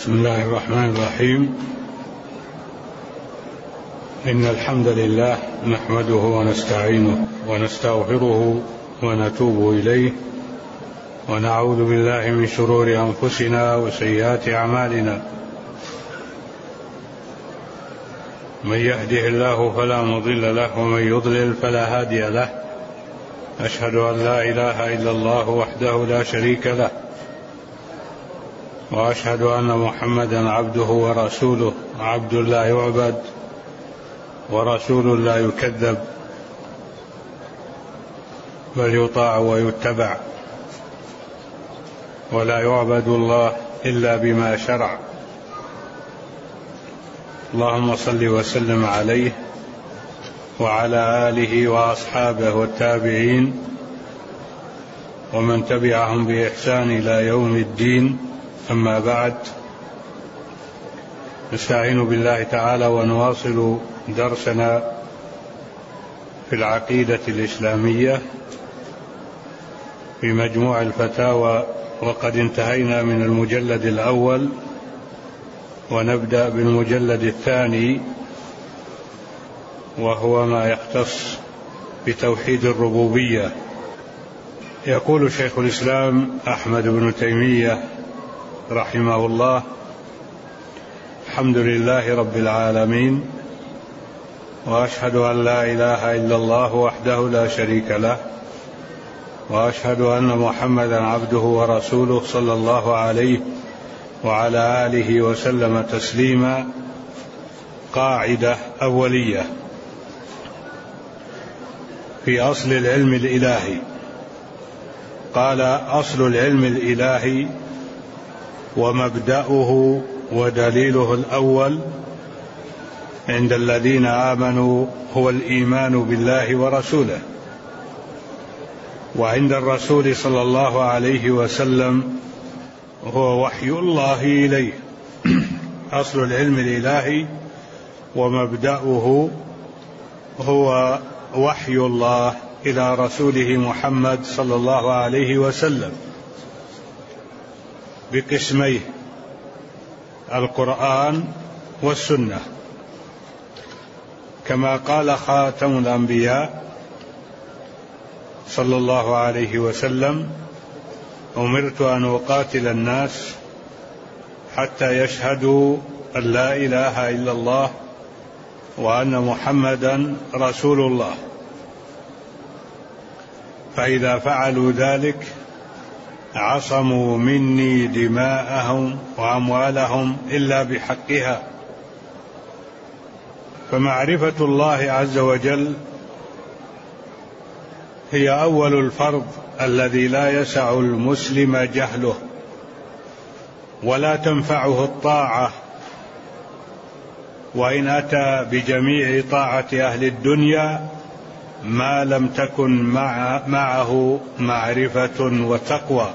بسم الله الرحمن الرحيم. إن الحمد لله نحمده ونستعينه ونستغفره ونتوب إليه، ونعوذ بالله من شرور أنفسنا وسيئات أعمالنا. من يهده الله فلا مضل له، ومن يضلل فلا هادي له. أشهد أن لا إله إلا الله وحده لا شريك له، وأشهد أن محمدا عبده ورسوله، عبد لا يعبد ورسول لا يكذب، بل يطاع ويتبع، ولا يعبد الله إلا بما شرع. اللهم صل وسلم عليه وعلى آله وأصحابه والتابعين ومن تبعهم بإحسان إلى يوم الدين. أما بعد، نستعين بالله تعالى ونواصل درسنا في العقيدة الإسلامية في مجموع الفتاوى، وقد انتهينا من المجلد الأول، ونبدأ بالمجلد الثاني، وهو ما يختص بتوحيد الربوبية. يقول شيخ الإسلام أحمد بن تيمية رحمه الله: الحمد لله رب العالمين، وأشهد أن لا إله إلا الله وحده لا شريك له، وأشهد أن محمدا عبده ورسوله صلى الله عليه وعلى آله وسلم تسليما. قاعدة أولية في أصل العلم الإلهي. قال: أصل العلم الإلهي ومبدأه ودليله الأول عند الذين آمنوا هو الإيمان بالله ورسوله، وعند الرسول صلى الله عليه وسلم هو وحي الله إليه. أصل العلم الإلهي ومبدأه هو وحي الله إلى رسوله محمد صلى الله عليه وسلم بقسميه: القرآن والسنة. كما قال خاتم الأنبياء صلى الله عليه وسلم: أمرت أن أقاتل الناس حتى يشهدوا أن لا إله إلا الله وأن محمدا رسول الله، فإذا فعلوا ذلك عصموا مني دماءهم وأموالهم إلا بحقها. فمعرفة الله عز وجل هي أول الفرض الذي لا يسع المسلم جهله، ولا تنفعه الطاعة وإن أتى بجميع طاعة أهل الدنيا ما لم تكن معه معرفة وتقوى.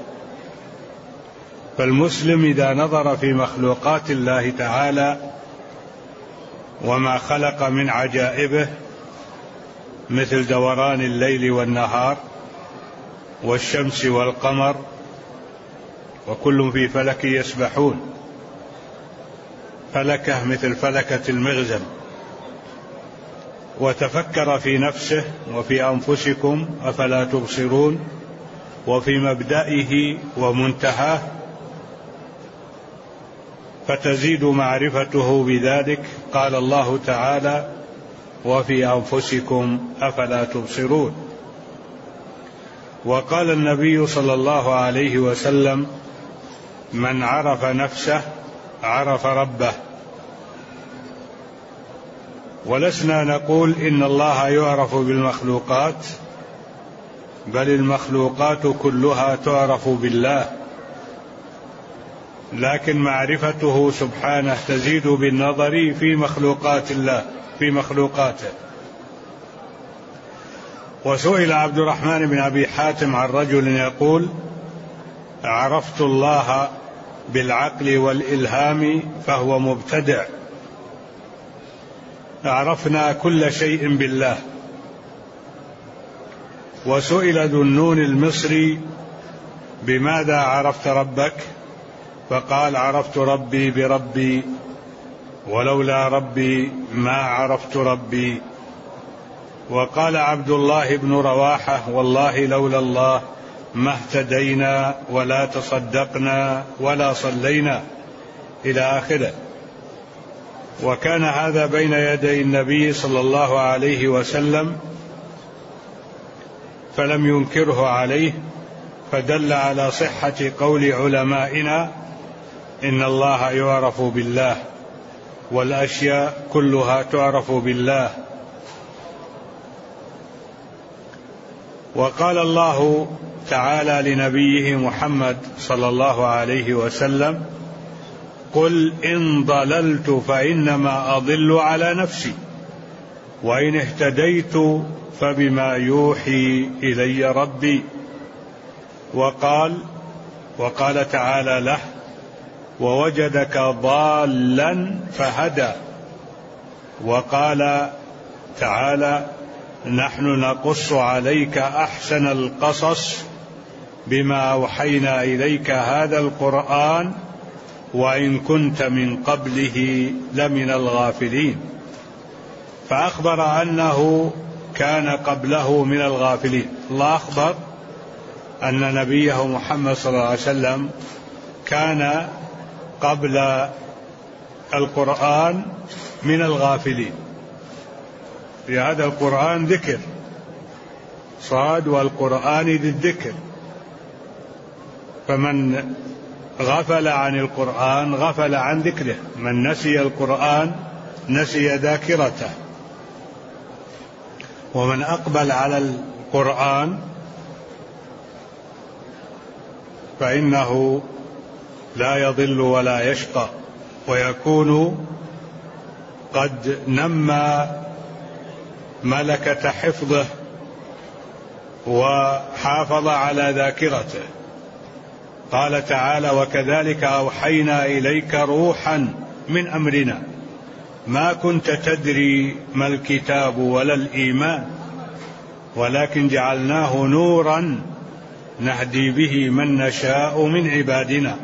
فالمسلم إذا نظر في مخلوقات الله تعالى وما خلق من عجائبه، مثل دوران الليل والنهار والشمس والقمر، وكل في فلك يسبحون، فلكة مثل فلكة المغزم، وتفكر في نفسه وفي أنفسكم أفلا تبصرون، وفي مبدئه ومنتهاه، فتزيد معرفته بذلك. قال الله تعالى: وفي أنفسكم أفلا تبصرون. وقال النبي صلى الله عليه وسلم: من عرف نفسه عرف ربه. ولسنا نقول إن الله يعرف بالمخلوقات، بل المخلوقات كلها تعرف بالله، لكن معرفته سبحانه تزيد بالنظر في مخلوقات الله، في مخلوقاته. وسئل عبد الرحمن بن أبي حاتم عن رجل يقول: عرفت الله بالعقل والإلهام فهو مبتدع. عرفنا كل شيء بالله. وسئل ذو النون المصري: بماذا عرفت ربك؟ فقال عرفت ربي بربي ولولا ربي ما عرفت ربي. وقال عبد الله بن رواحة والله لولا الله ما اهتدينا ولا تصدقنا ولا صلينا إلى آخره. وكان هذا بين يدي النبي صلى الله عليه وسلم فلم ينكره عليه، فدل على صحة قول علمائنا إن الله يعرف بالله والأشياء كلها تعرف بالله. وقال الله تعالى لنبيه محمد صلى الله عليه وسلم قل إن ضللت فإنما أضل على نفسي وإن اهتديت فبما يوحي إلي ربي. وقال تعالى له ووجدك ضالا فهدى. وقال تعالى نحن نقص عليك أحسن القصص بما أوحينا إليك هذا القرآن وإن كنت من قبله لمن الغافلين. فأخبر أنه كان قبله من الغافلين. الله أخبر أن نبيه محمد صلى الله عليه وسلم كان قبل القرآن من الغافلين. في هذا القرآن ذكر صاد والقرآن ذي الذكر، فمن غفل عن القرآن غفل عن ذكره، من نسي القرآن نسي ذاكرته، ومن أقبل على القرآن فإنه لا يضل ولا يشقى، ويكون قد نمى ملكة حفظه وحافظ على ذاكرته. قال تعالى وكذلك أوحينا إليك روحا من أمرنا ما كنت تدري ما الكتاب ولا الإيمان ولكن جعلناه نورا نهدي به من نشاء من عبادنا.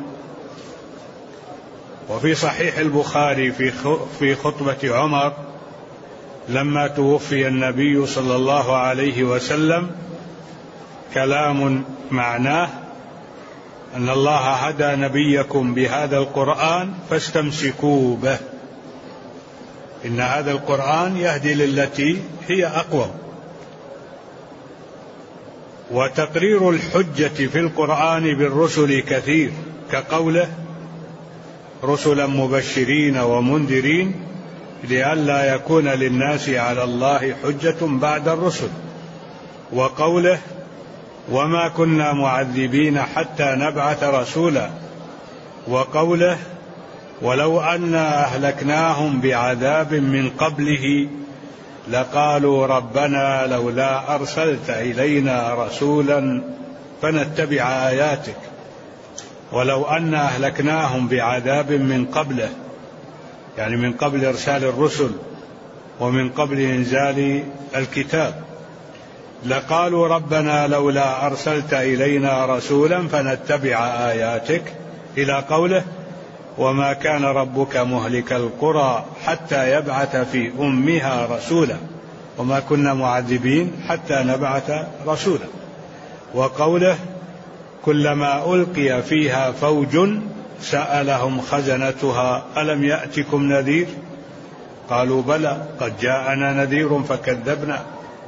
وفي صحيح البخاري في خطبة عمر لما توفي النبي صلى الله عليه وسلم كلام معناه أن الله هدى نبيكم بهذا القرآن فاستمسكوا به، إن هذا القرآن يهدي للتي هي أقوم. وتقرير الحجة في القرآن بالرسل كثير، كقوله رسلا مبشرين ومنذرين لئلا يكون للناس على الله حجة بعد الرسل، وقوله وما كنا معذبين حتى نبعث رسولا، وقوله ولو أنا أهلكناهم بعذاب من قبله لقالوا ربنا لولا أرسلت إلينا رسولا فنتبع آياتك. ولو أنا أهلكناهم بعذاب من قبله، يعني من قبل إرسال الرسل ومن قبل إنزال الكتاب، لقالوا ربنا لولا أرسلت إلينا رسولا فنتبع آياتك، إلى قوله وما كان ربك مهلك القرى حتى يبعث في أمها رسولا وما كنا معذبين حتى نبعث رسولا. وقوله كلما ألقي فيها فوج سألهم خزنتها ألم يأتكم نذير قالوا بلى قد جاءنا نذير فكذبنا.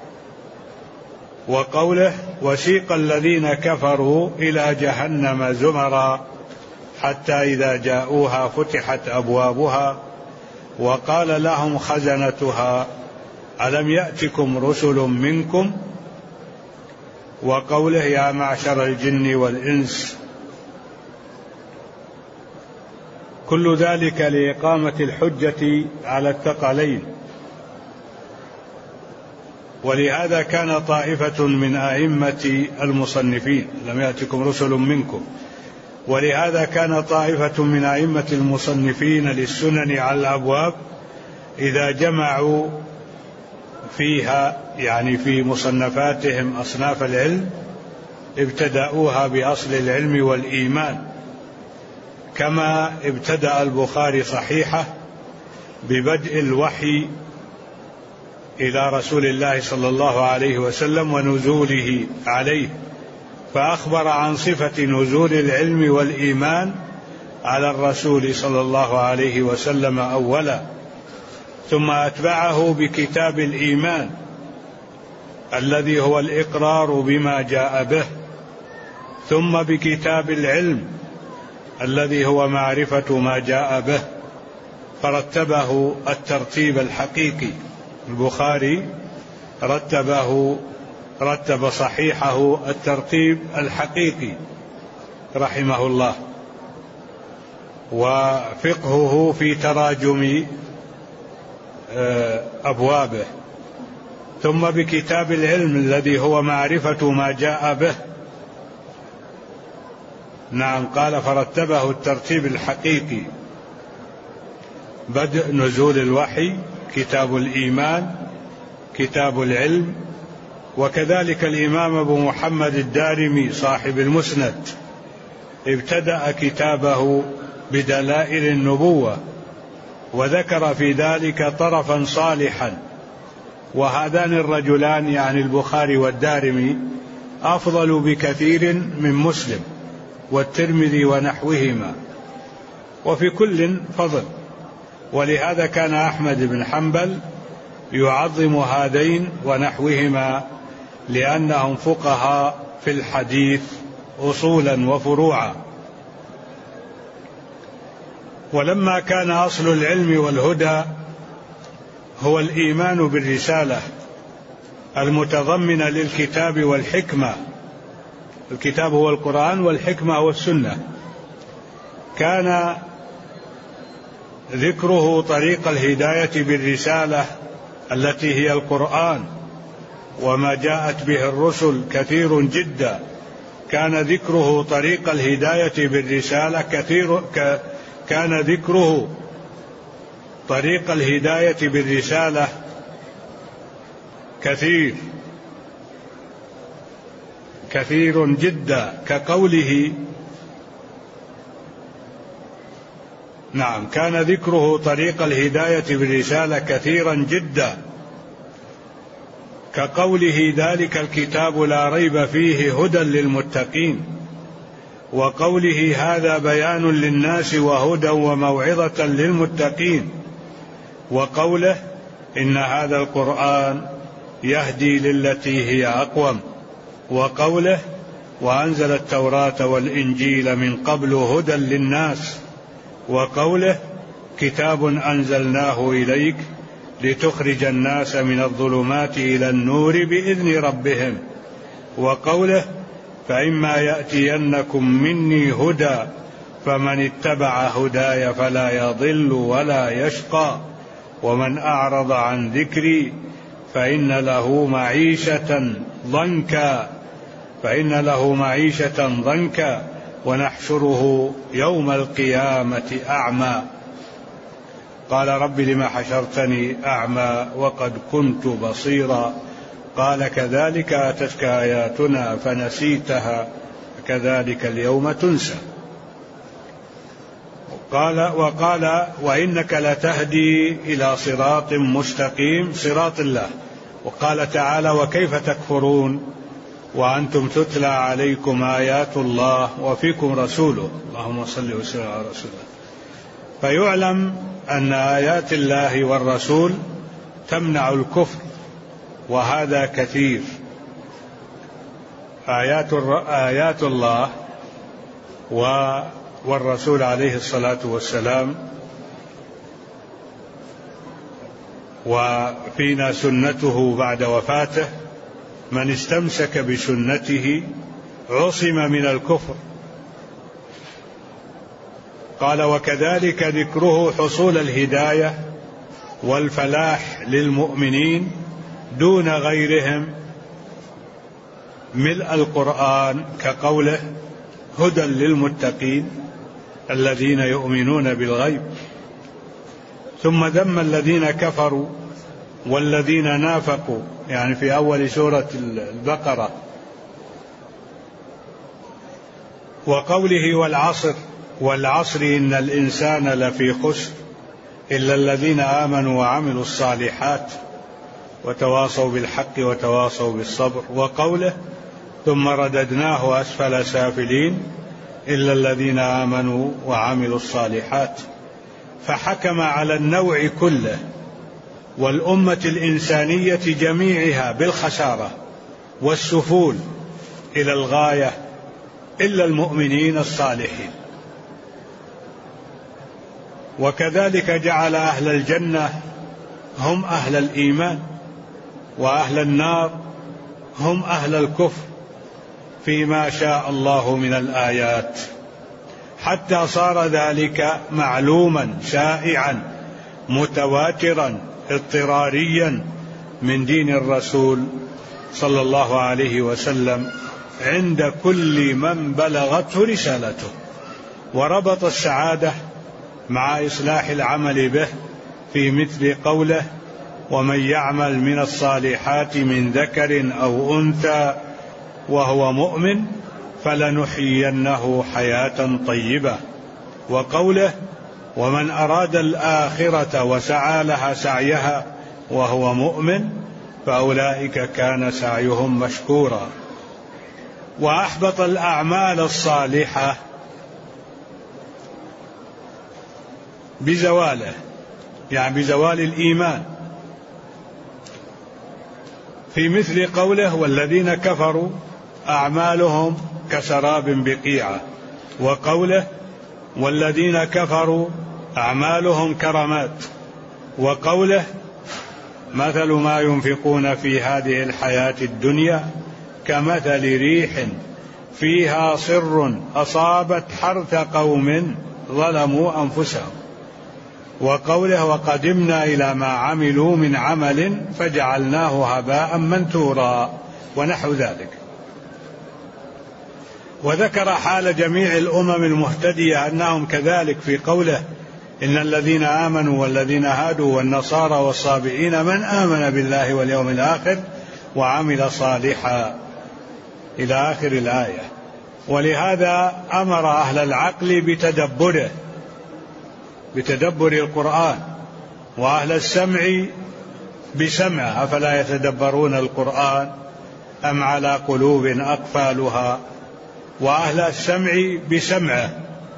وقوله وسيق الذين كفروا إلى جهنم زمرا حتى إذا جاءوها فتحت أبوابها وقال لهم خزنتها ألم يأتكم رسل منكم. وقوله يا معشر الجن والإنس. كل ذلك لإقامة الحجة على الثقلين. ولهذا كان طائفة من أئمة المصنفين لم يأتكم رسل منكم، ولهذا كان طائفة من أئمة المصنفين للسنن على الأبواب إذا جمعوا فيها يعني في مصنفاتهم أصناف العلم ابتدأوها بأصل العلم والإيمان، كما ابتدأ البخاري صحيحه ببدء الوحي إلى رسول الله صلى الله عليه وسلم ونزوله عليه، فأخبر عن صفة نزول العلم والإيمان على الرسول صلى الله عليه وسلم أولا، ثم أتبعه بكتاب الإيمان الذي هو الإقرار بما جاء به، ثم بكتاب العلم الذي هو معرفة ما جاء به، فرتبه الترتيب الحقيقي. البخاري رتب صحيحه الترتيب الحقيقي رحمه الله، وفقهه في تراجم أبوابه، ثم بكتاب العلم الذي هو معرفة ما جاء به. نعم، قال فرتبه الترتيب الحقيقي: بدء نزول الوحي، كتاب الإيمان، كتاب العلم. وكذلك الإمام أبو محمد الدارمي صاحب المسند ابتدأ كتابه بدلائل النبوة، وذكر في ذلك طرفا صالحا، وهذان الرجلان يعني البخاري والدارمي أفضل بكثير من مسلم والترمذي ونحوهما، وفي كل فضل. ولهذا كان أحمد بن حنبل يعظم هذين ونحوهما لأنهم فقهاء في الحديث أصولا وفروعا. ولما كان أصل العلم والهدى هو الإيمان بالرسالة المتضمنة للكتاب والحكمة، الكتاب هو القرآن والحكمة هو السنة، كان ذكره طريق الهداية بالرسالة التي هي القرآن وما جاءت به الرسل كثير جدا. كان ذكره طريق الهداية بالرسالة كان ذكره طريق الهداية بالرسالة كثير جدا، كقوله نعم، كان ذكره طريق الهداية بالرسالة كثيرا جدا، كقوله ذلك الكتاب لا ريب فيه هدى للمتقين، وقوله هذا بيان للناس وهدى وموعظة للمتقين، وقوله إن هذا القرآن يهدي للتي هي أقوم، وقوله وأنزل التوراة والإنجيل من قبل هدى للناس، وقوله كتاب أنزلناه إليك لتخرج الناس من الظلمات إلى النور بإذن ربهم، وقوله فإما يأتينكم مني هدى فمن اتبع هداي فلا يضل ولا يشقى ومن أعرض عن ذكري فإن له معيشة ضنكا ونحشره يوم القيامة أعمى. قال رب لم حشرتني أعمى وقد كنت بصيرا، قال كذلك أتتك آياتنا فنسيتها كذلك اليوم تنسى. وقال وإنك لتهدي إلى صراط مستقيم، صراط الله. وقال تعالى وكيف تكفرون وأنتم تتلى عليكم آيات الله وفيكم رسوله، اللهم صل وسلم على رسوله. فيعلم أن آيات الله والرسول تمنع الكفر، وهذا كثير. آيات الله والرسول عليه الصلاة والسلام، وفينا سنته بعد وفاته، من استمسك بسنته عصم من الكفر. قال وكذلك ذكره حصول الهداية والفلاح للمؤمنين دون غيرهم ملء القرآن، كقوله هدى للمتقين الذين يؤمنون بالغيب. ثم ذم الذين كفروا والذين نافقوا، يعني في أول سورة البقرة، وقوله والعصر والعصر إن الإنسان لفي خسر إلا الذين آمنوا وعملوا الصالحات وتواصوا بالحق وتواصوا بالصبر. وقوله ثم رددناه أسفل سافلين إلا الذين آمنوا وعملوا الصالحات. فحكم على النوع كله والأمة الإنسانية جميعها بالخسارة والسفول إلى الغاية إلا المؤمنين الصالحين. وكذلك جعل أهل الجنة هم أهل الإيمان وأهل النار هم أهل الكفر فيما شاء الله من الآيات، حتى صار ذلك معلوما شائعا متواترا اضطراريا من دين الرسول صلى الله عليه وسلم عند كل من بلغته رسالته. وربط السعادة مع إصلاح العمل به في مثل قوله ومن يعمل من الصالحات من ذكر أو أنثى وهو مؤمن فلنحيينه حياة طيبة. وقوله ومن أراد الآخرة وسعى لها سعيها وهو مؤمن فأولئك كان سعيهم مشكورا. وأحبط الأعمال الصالحة بزواله، يعني بزوال الإيمان، في مثل قوله والذين كفروا أعمالهم كسراب بقيعة. وقوله والذين كفروا أعمالهم كرماد. وقوله مثل ما ينفقون في هذه الحياة الدنيا كمثل ريح فيها صر أصابت حرث قوم ظلموا أنفسهم. وقوله وقدمنا إلى ما عملوا من عمل فجعلناه هباء منثورا ونحو ذلك. وذكر حال جميع الأمم المهتدية أنهم كذلك في قوله إن الذين آمنوا والذين هادوا والنصارى والصابئين من آمن بالله واليوم الآخر وعمل صالحا إلى آخر الآية. ولهذا أمر أهل العقل بتدبر القرآن، وأهل السمع بسمعه أفلا يتدبرون القرآن أم على قلوب أقفالها، وأهل السمع بسمعه،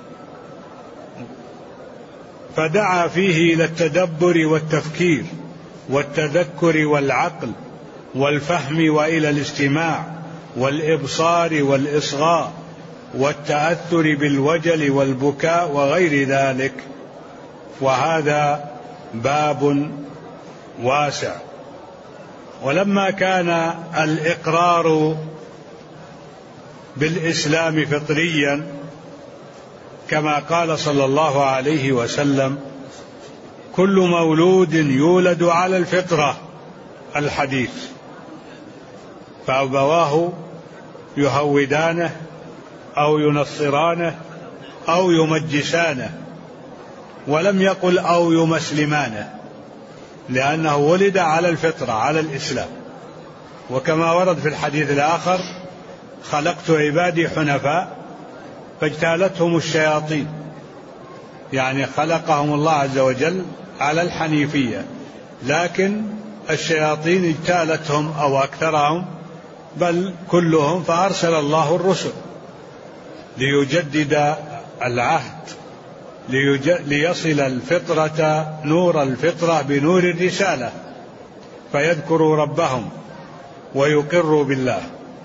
فدعا فيه إلى التدبر والتفكير والتذكر والعقل والفهم وإلى الاستماع والإبصار والإصغاء والتأثر بالوجل والبكاء وغير ذلك. وهذا باب واسع. ولما كان الإقرار بالإسلام فطريا كما قال صلى الله عليه وسلم كل مولود يولد على الفطرة الحديث فأبواه يهودانه أو ينصرانه أو يمجسانه، ولم يقل أو يمسلمانه، لأنه ولد على الفطرة على الإسلام. وكما ورد في الحديث الآخر خلقت عبادي حنفاء فاجتالتهم الشياطين، يعني خلقهم الله عز وجل على الحنيفية، لكن الشياطين اجتالتهم أو أكثرهم بل كلهم، فأرسل الله الرسل ليجدد العهد ليصل الفطرة نور الفطرة بنور الرسالة فيذكروا ربهم ويقروا بالله.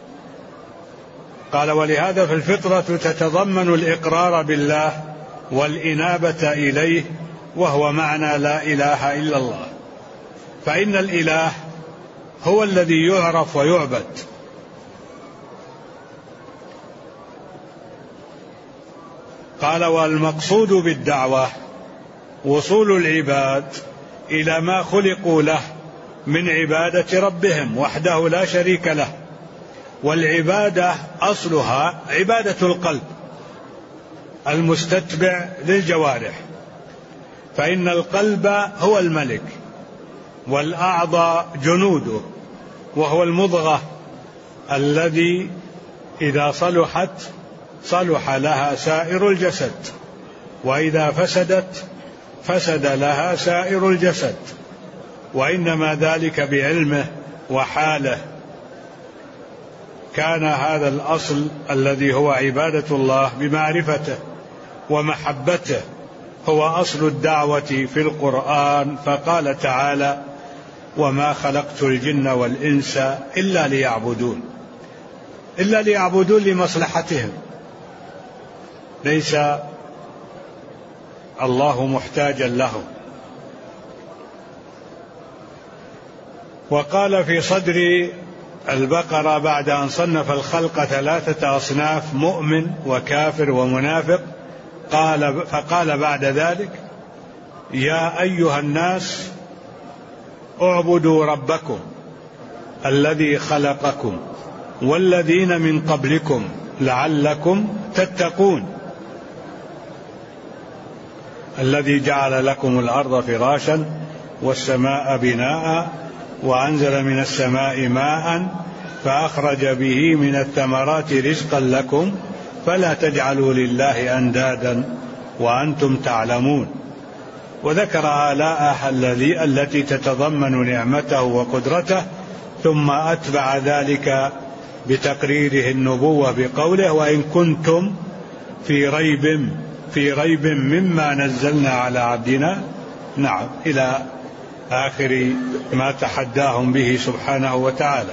قال ولهذا فالفطرة تتضمن الإقرار بالله والإنابة إليه، وهو معنى لا إله إلا الله، فإن الإله هو الذي يعرف ويعبد. قال والمقصود بالدعوة وصول العباد إلى ما خلقوا له من عبادة ربهم وحده لا شريك له. والعبادة أصلها عبادة القلب المستتبع للجوارح، فإن القلب هو الملك والأعضاء جنوده، وهو المضغة الذي إذا صلحت صلح لها سائر الجسد وإذا فسدت فسد لها سائر الجسد، وإنما ذلك بعلمه وحاله. كان هذا الأصل الذي هو عبادة الله بمعرفته ومحبته هو أصل الدعوة في القرآن، فقال تعالى: وما خلقت الجن والإنس إلا ليعبدون، إلا ليعبدون لمصلحتهم، ليس الله محتاجا لهم. وقال في صدر البقرة بعد أن صنف الخلق 3 أصناف: مؤمن وكافر ومنافق، فقال بعد ذلك: يا أيها الناس اعبدوا ربكم الذي خلقكم والذين من قبلكم لعلكم تتقون، الذي جعل لكم الأرض فراشا والسماء بناء وأنزل من السماء ماء فأخرج به من الثمرات رزقا لكم فلا تجعلوا لله أندادا وأنتم تعلمون. وذكر آلاءه التي تتضمن نعمته وقدرته، ثم أتبع ذلك بتقريره النبوة بقوله: وإن كنتم في ريب مما نزلنا على عبدنا، نعم، إلى آخر ما تحداهم به سبحانه وتعالى.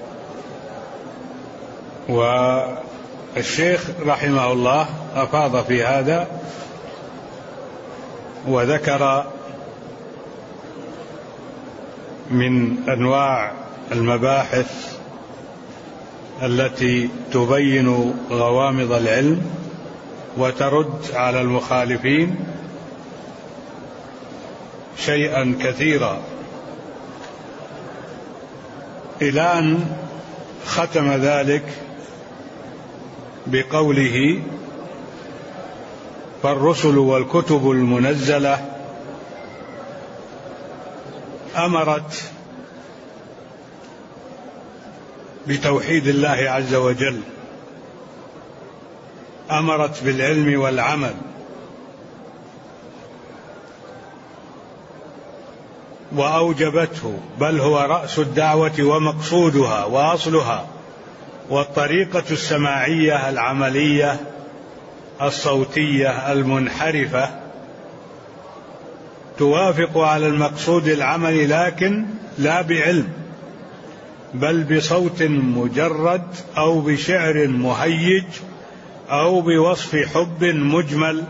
والشيخ رحمه الله أفاض في هذا وذكر من أنواع المباحث التي تبين غوامض العلم وترد على المخالفين شيئا كثيرا، إلى أن ختم ذلك بقوله: فالرسل والكتب المنزلة أمرت بتوحيد الله عز وجل، أمرت بالعلم والعمل، وأوجبته، بل هو رأس الدعوة ومقصودها وأصلها، والطريقة السماعية العملية الصوتية المنحرفة توافق على المقصود العملي، لكن لا بعلم، بل بصوت مجرد أو بشعر مهيج أو بوصف حب مجمل.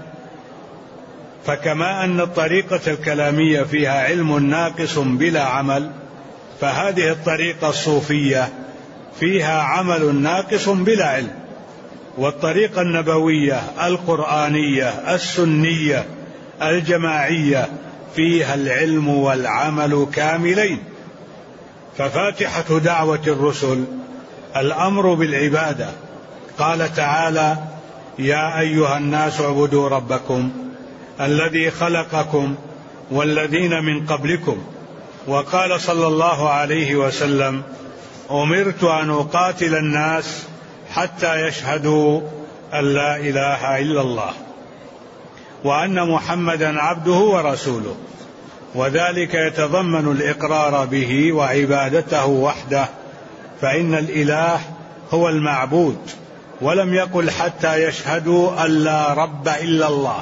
فكما أن الطريقة الكلامية فيها علم ناقص بلا عمل، فهذه الطريقة الصوفية فيها عمل ناقص بلا علم. والطريقة النبوية القرآنية السنية الجماعية فيها العلم والعمل كاملين. ففاتحة دعوة الرسل الأمر بالعبادة، قال تعالى: يا أيها الناس اعبدوا ربكم الذي خلقكم والذين من قبلكم. وقال صلى الله عليه وسلم: أمرت أن أقاتل الناس حتى يشهدوا أن لا إله إلا الله وأن محمدا عبده ورسوله، وذلك يتضمن الإقرار به وعبادته وحده، فإن الإله هو المعبود، ولم يقل حتى يشهدوا أن لا رب إلا الله،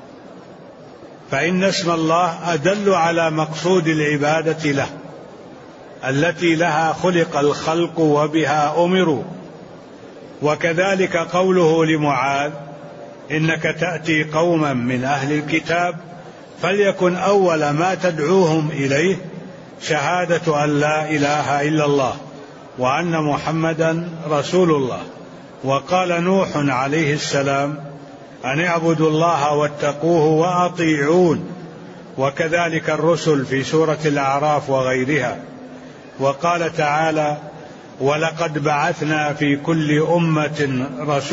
فإن اسم الله أدل على مقصود العبادة له التي لها خلق الخلق وبها أمروا. وكذلك قوله لمعاذ: إنك تأتي قوما من أهل الكتاب فليكن أول ما تدعوهم إليه شهادة أن لا إله إلا الله وأن محمدا رسول الله. وقال نوح عليه السلام: أن اعبدوا الله واتقوه وأطيعون. وكذلك الرسل في سورة الأعراف وغيرها. وقال تعالى: ولقد بعثنا في كل أمة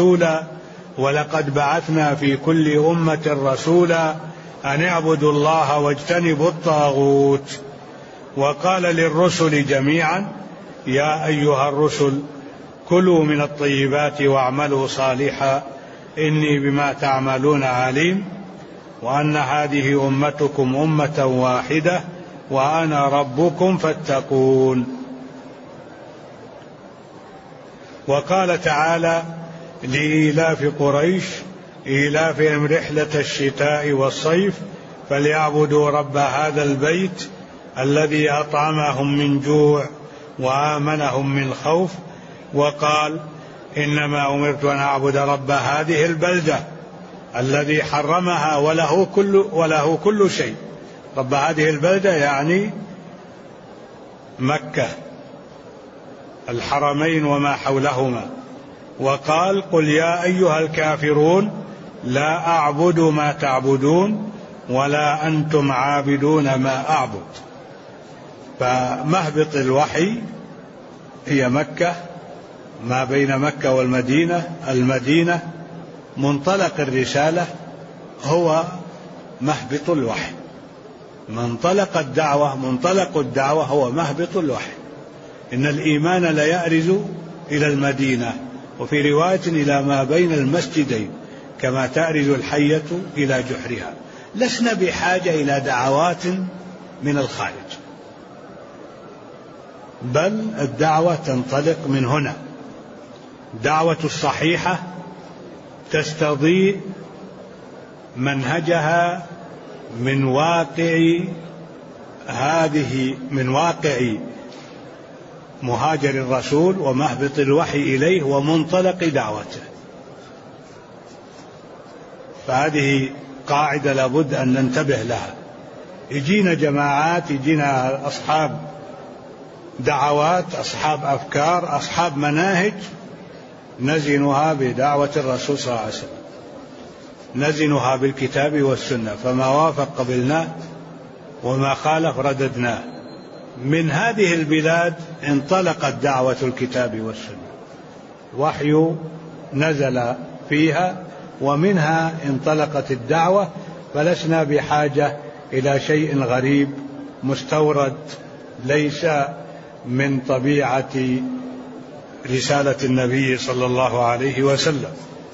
رسولا أن اعبدوا الله واجتنبوا الطاغوت. وقال للرسل جميعا: يا أيها الرسل كلوا من الطيبات واعملوا صالحا إني بما تعملون عليم. وأن هذه أمتكم أمة واحدة وأنا ربكم فاتقون. وقال تعالى لإيلاف قريش إيلافهم رحلة الشتاء والصيف فليعبدوا رب هذا البيت الذي أطعمهم من جوع وآمنهم من خوف. وقال إنما أمرت أن أعبد رب هذه البلدة الذي حرمها وله كل شيء. رب هذه البلدة يعني مكة، الحرمين وما حولهما. وقال قل يا أيها الكافرون لا أعبد ما تعبدون ولا أنتم عابدون ما أعبد. فمهبط الوحي هي مكة، ما بين مكة والمدينة. المدينة منطلق الرسالة هو مهبط الوحي، منطلق الدعوة هو مهبط الوحي. إن الإيمان ليأرز إلى المدينة، وفي رواية إلى ما بين المسجدين كما تأرز الحية إلى جحرها. لسنا بحاجة إلى دعوات من الخارج، بل الدعوة تنطلق من هنا. الدعوة الصحيحة تستضيء منهجها من واقع مهاجر الرسول ومهبط الوحي إليه ومنطلق دعوته. فهذه قاعدة لابد أن ننتبه لها. يجينا جماعات، يجينا أصحاب دعوات، أصحاب أفكار، أصحاب مناهج، نزنها بدعوة الرسول صلى الله عليه وسلم، نزنها بالكتاب والسنة، فما وافق قبلناه وما خالف رددناه. من هذه البلاد انطلقت دعوة الكتاب والسنة، وحي نزل فيها ومنها انطلقت الدعوة، فلسنا بحاجة إلى شيء غريب مستورد ليس من طبيعة رسالة النبي صلى الله عليه وسلم.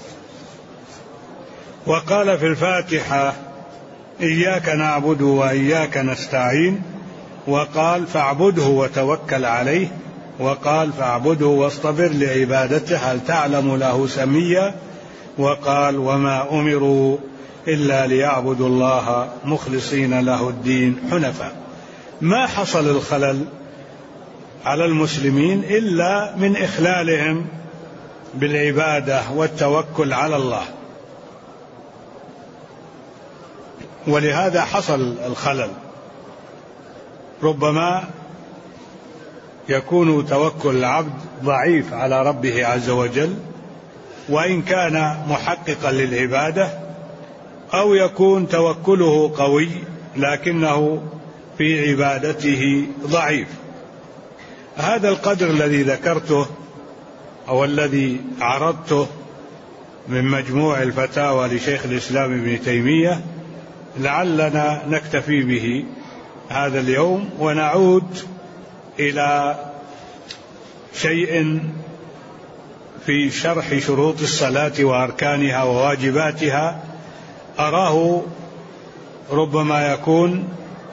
وقال في الفاتحة إياك نعبد وإياك نستعين، وقال فاعبده وتوكل عليه، وقال فاعبده واصطبر لعبادته هل تعلم له سميا، وقال وما أمروا إلا ليعبدوا الله مخلصين له الدين حنفاء. ما حصل الخلل على المسلمين إلا من إخلالهم بالعبادة والتوكل على الله، ولهذا حصل الخلل. ربما يكون توكل العبد ضعيف على ربه عز وجل وإن كان محققا للعبادة، أو يكون توكله قوي لكنه في عبادته ضعيف. هذا القدر الذي ذكرته أو الذي عرضته من مجموع الفتاوى لشيخ الإسلام ابن تيمية لعلنا نكتفي به هذا اليوم، ونعود إلى شيء في شرح شروط الصلاة وأركانها وواجباتها أراه ربما يكون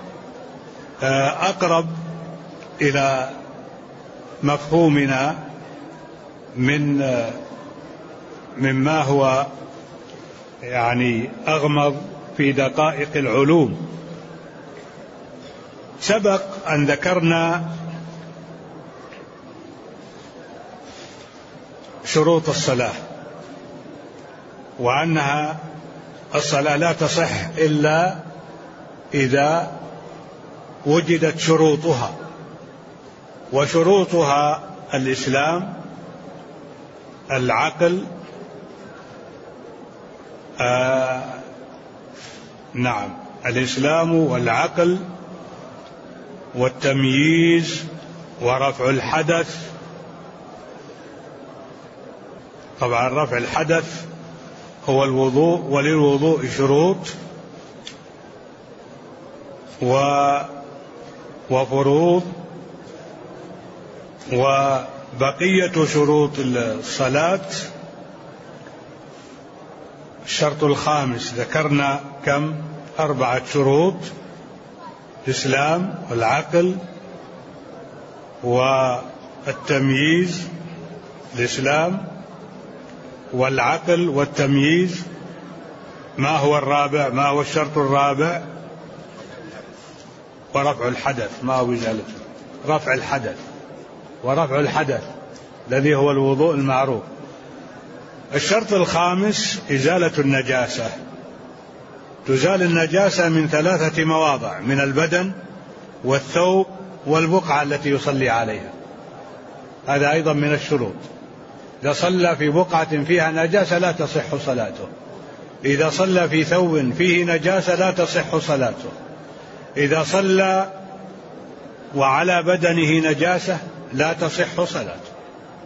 أقرب إلى مفهومنا مما هو يعني أغمض في دقائق العلوم. سبق أن ذكرنا شروط الصلاة، وأنها الصلاة لا تصح إلا إذا وجدت شروطها، وشروطها الإسلام، العقل، الإسلام والعقل والتمييز ورفع الحدث. طبعا رفع الحدث هو الوضوء، وللوضوء شروط وفروض، وبقية شروط الصلاة الشرط الخامس ذكرنا كم؟ 4 شروط: الإسلام والعقل والتمييز. الإسلام والعقل والتمييز. ما هو الرابع؟ ما هو الشرط الرابع؟ ورفع الحدث. ما هو إزالته؟ رفع الحدث. ورفع الحدث الذي هو الوضوء المعروف. الشرط الخامس إزالة النجاسة. تزال النجاسة من 3 مواضع: من البدن والثوب والبقعة التي يصلي عليها. هذا أيضا من الشروط. إذا صلى في بقعة فيها نجاسة لا تصح صلاته. إذا صلى في ثوب فيه نجاسة لا تصح صلاته. إذا صلى وعلى بدنه نجاسة لا تصح صلاته.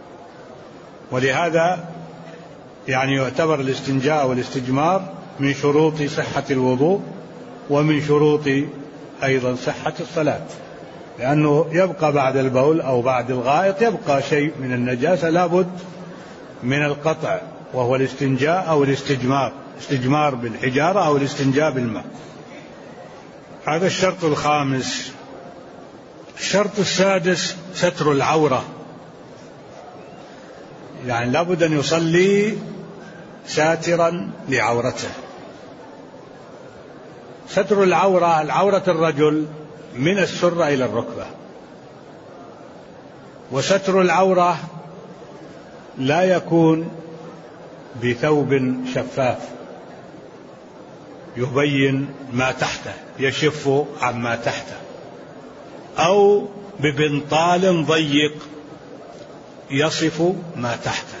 ولهذا يعني يعتبر الاستنجاء والاستجمار من شروط صحة الوضوء ومن شروط أيضا صحة الصلاة، لأنه يبقى بعد البول أو بعد الغائط يبقى شيء من النجاسة لابد من القطع، وهو الاستنجاء أو الاستجمار، استجمار بالحجارة أو الاستنجاء بالماء. هذا الشرط الخامس. الشرط السادس ستر العورة، يعني لابد أن يصلي ساترا لعورته. ستر العورة، العورة الرجل من السرة إلى الركبة، وستر العورة لا يكون بثوب شفاف يبين ما تحته يشف عما تحته، أو ببنطال ضيق يصف ما تحته،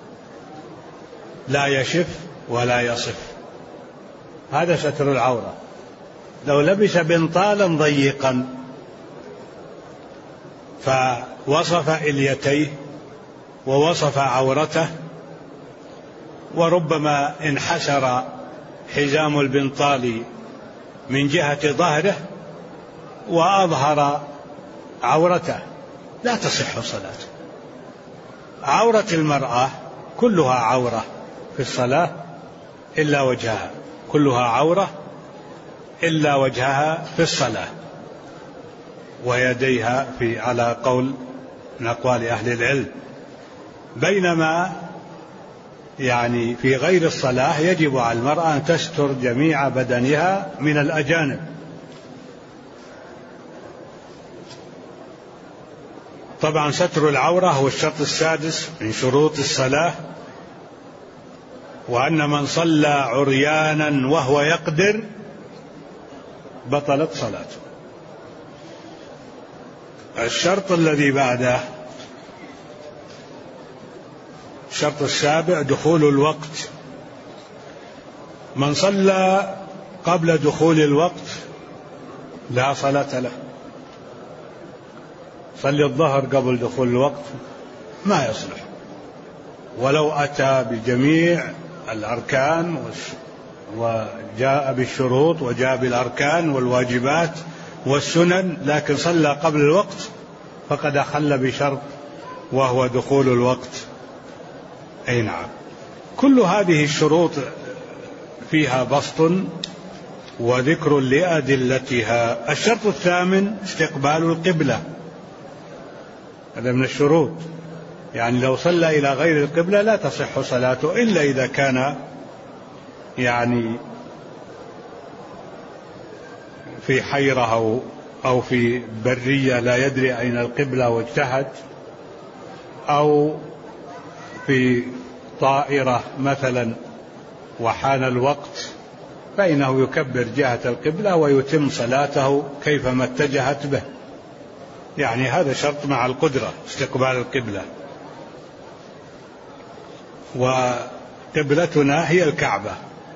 لا يشف ولا يصف. هذا ستر العورة. لو لبس بنطالا ضيقا فوصف إليتيه ووصف عورته، وربما انحسر حزام البنطال من جهة ظهره وأظهر عورته، لا تصح صلاته. عورة المرأة كلها عورة في الصلاة إلا وجهها، كلها عورة إلا وجهها في الصلاة، ويديها على قول من أقوال أهل العلم. بينما يعني في غير الصلاة يجب على المرأة أن تستر جميع بدنها من الأجانب. طبعا ستر العورة هو الشرط السادس من شروط الصلاة، وأن من صلى عريانا وهو يقدر بطلت صلاته. الشرط الذي بعده الشرط السابع دخول الوقت. من صلى قبل دخول الوقت لا صلاة له. صلي الظهر قبل دخول الوقت ما يصلح، ولو أتى بجميع الأركان وجاء بالشروط وجاء بالأركان والواجبات والسنن، لكن صلى قبل الوقت فقد أخل بشرط وهو دخول الوقت. أي نعم. كل هذه الشروط فيها بسط وذكر لأدلتها. الشرط الثامن استقبال القبلة، هذا من الشروط. يعني لو صلى إلى غير القبلة لا تصح صلاته إلا إذا كان يعني في حيرة أو في برية لا يدري أين القبلة واجتهد، أو في طائرة مثلا وحان الوقت، فإنه يكبر جهة القبلة ويتم صلاته كيفما اتجهت به. يعني هذا شرط مع القدرة، استقبال القبلة. وقبلتنا هي الكعبة.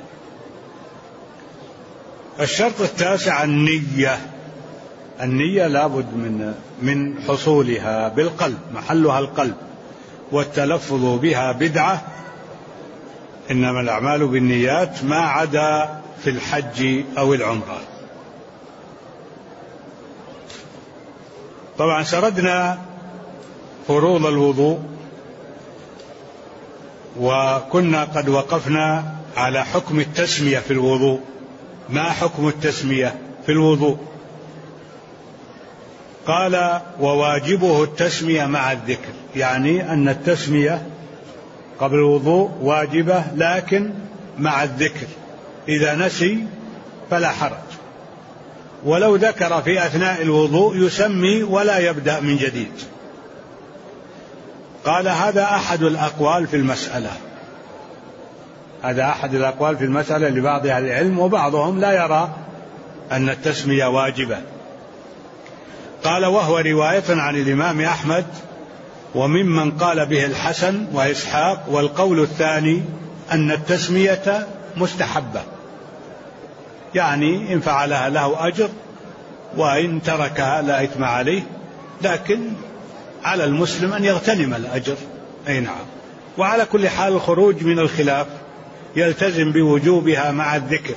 الشرط التاسع النية. النية لابد من حصولها بالقلب، محلها القلب، والتلفظ بها بدعة. إنما الأعمال بالنيات ما عدا في الحج أو العمرة. طبعا سردنا فروض الوضوء، وكنا قد وقفنا على حكم التسمية في الوضوء. ما حكم التسمية في الوضوء؟ قال: وواجبه التسمية مع الذكر، يعني أن التسمية قبل الوضوء واجبة لكن مع الذكر، إذا نسي فلا حرج، ولو ذكر في أثناء الوضوء يسمي ولا يبدأ من جديد. قال: هذا أحد الأقوال في المسألة، هذا أحد الأقوال في المسألة لبعض أهل العلم، وبعضهم لا يرى أن التسمية واجبة. قال: وهو رواية عن الإمام أحمد وممن قال به الحسن وإسحاق، والقول الثاني أن التسمية مستحبة، يعني إن فعلها له أجر وإن تركها لا إثم عليه، لكن على المسلم أن يغتنم الأجر. أي نعم. وعلى كل حال الخروج من الخلاف يلتزم بوجوبها مع الذكر.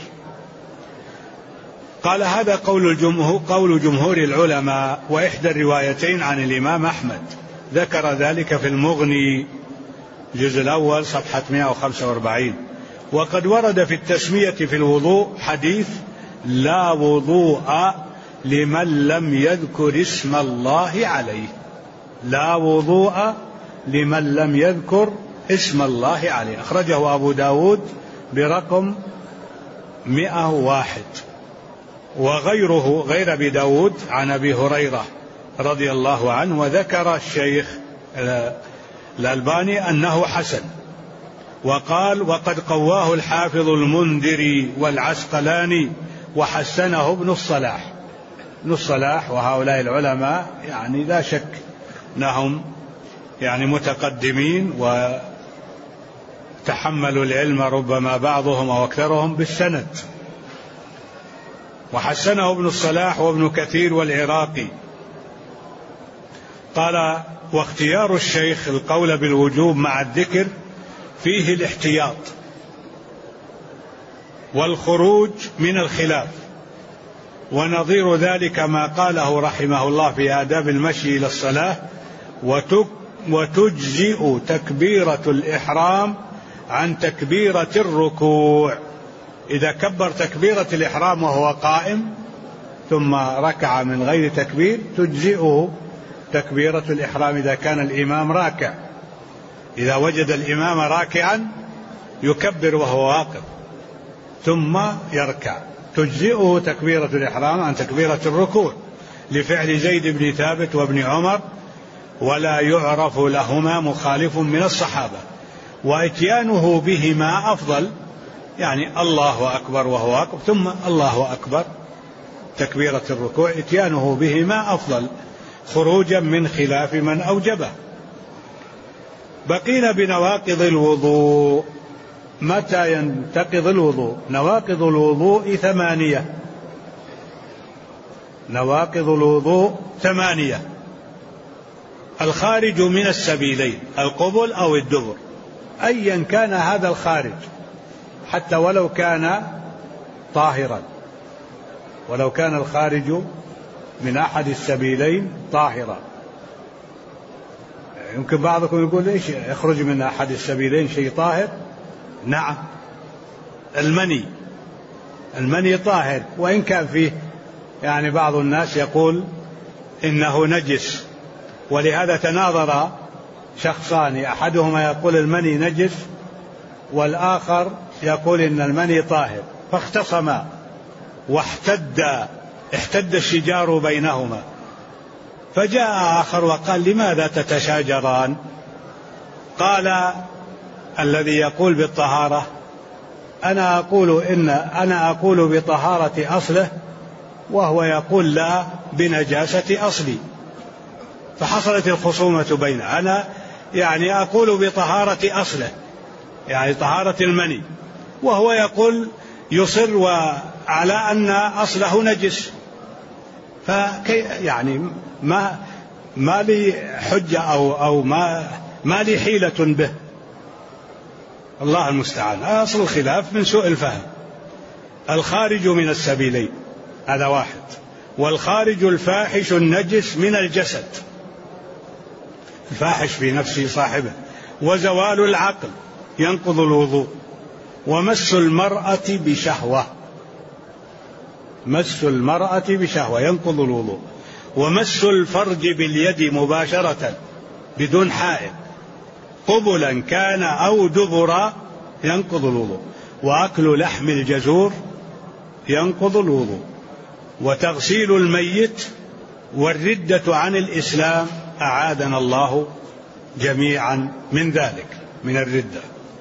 قال: هذا قول جمهور العلماء، وإحدى الروايتين عن الإمام أحمد، ذكر ذلك في المغني الجزء الأول صفحة 145. وقد ورد في التسمية في الوضوء حديث: لا وضوء لمن لم يذكر اسم الله عليه، لا وضوء لمن لم يذكر اسم الله عليه. أخرجه أبو داود برقم 101، وغيره غير أبي داود عن أبي هريرة رضي الله عنه. وذكر الشيخ الألباني أنه حسن، وقال: وقد قواه الحافظ المنذري والعسقلاني وحسنه ابن الصلاح. ابن الصلاح وهؤلاء العلماء يعني لا شك أنهم يعني متقدمين وتحملوا العلم ربما بعضهم أو أكثرهم بالسند. وحسنه ابن الصلاح وابن كثير والعراقي. قال: واختيار الشيخ القول بالوجوب مع الذكر فيه الاحتياط والخروج من الخلاف، ونظير ذلك ما قاله رحمه الله في آداب المشي إلى الصلاة: وتجزئ تكبيرة الإحرام عن تكبيرة الركوع. إذا كبر تكبيرة الإحرام وهو قائم ثم ركع من غير تكبير تجزئه تكبيرة الإحرام إذا كان الإمام راكع. إذا وجد الإمام راكعا يكبر وهو واقف ثم يركع، تجزئه تكبيرة الإحرام عن تكبيرة الركوع، لفعل زيد بن ثابت وابن عمر، ولا يعرف لهما مخالف من الصحابة. وإتيانه بهما أفضل، يعني الله أكبر وهو واقف ثم الله أكبر تكبيرة الركوع، إتيانه بهما أفضل خروجا من خلاف من أوجبه. بقينا بنواقض الوضوء. متى ينتقض الوضوء؟ نواقض الوضوء 8. نواقض الوضوء 8: الخارج من السبيلين، القبل أو الدبر، أيا كان هذا الخارج، حتى ولو كان طاهرا، ولو كان الخارج من أحد السبيلين طاهرا. يمكن بعضكم يقول: ليش يخرج من أحد السبيلين شيء طاهر؟ نعم، المني طاهر، وإن كان فيه يعني بعض الناس يقول إنه نجس، ولهذا تناظر شخصان، أحدهما يقول المني نجس والآخر يقول إن المني طاهر، فاختصما احتد الشجار بينهما. فجاء آخر وقال: لماذا تتشاجران؟ قال الذي يقول بالطهارة: أنا أقول بطهارة أصله، وهو يقول لا بنجاسة أصلي. فحصلت الخصومة بيننا. أنا يعني أقول بطهارة أصله، يعني طهارة المني، وهو يقول يصر على أن أصله نجس. يعني ما لي حجة أو ما لي حيلة به. الله المستعان. أصل الخلاف من سوء الفهم. الخارج من السبيلين هذا واحد، والخارج الفاحش النجس من الجسد، الفاحش في نفس صاحبه، وزوال العقل ينقض الوضوء، ومس المرأة بشهوة، مس المرأة بشهوة ينقض الوضوء، ومس الفرج باليد مباشرة بدون حائل قبلا كان أو دبرا ينقض الوضوء، وأكل لحم الجزور ينقض الوضوء، وتغسيل الميت والردة عن الإسلام أعاذنا الله جميعا من ذلك، من الردة،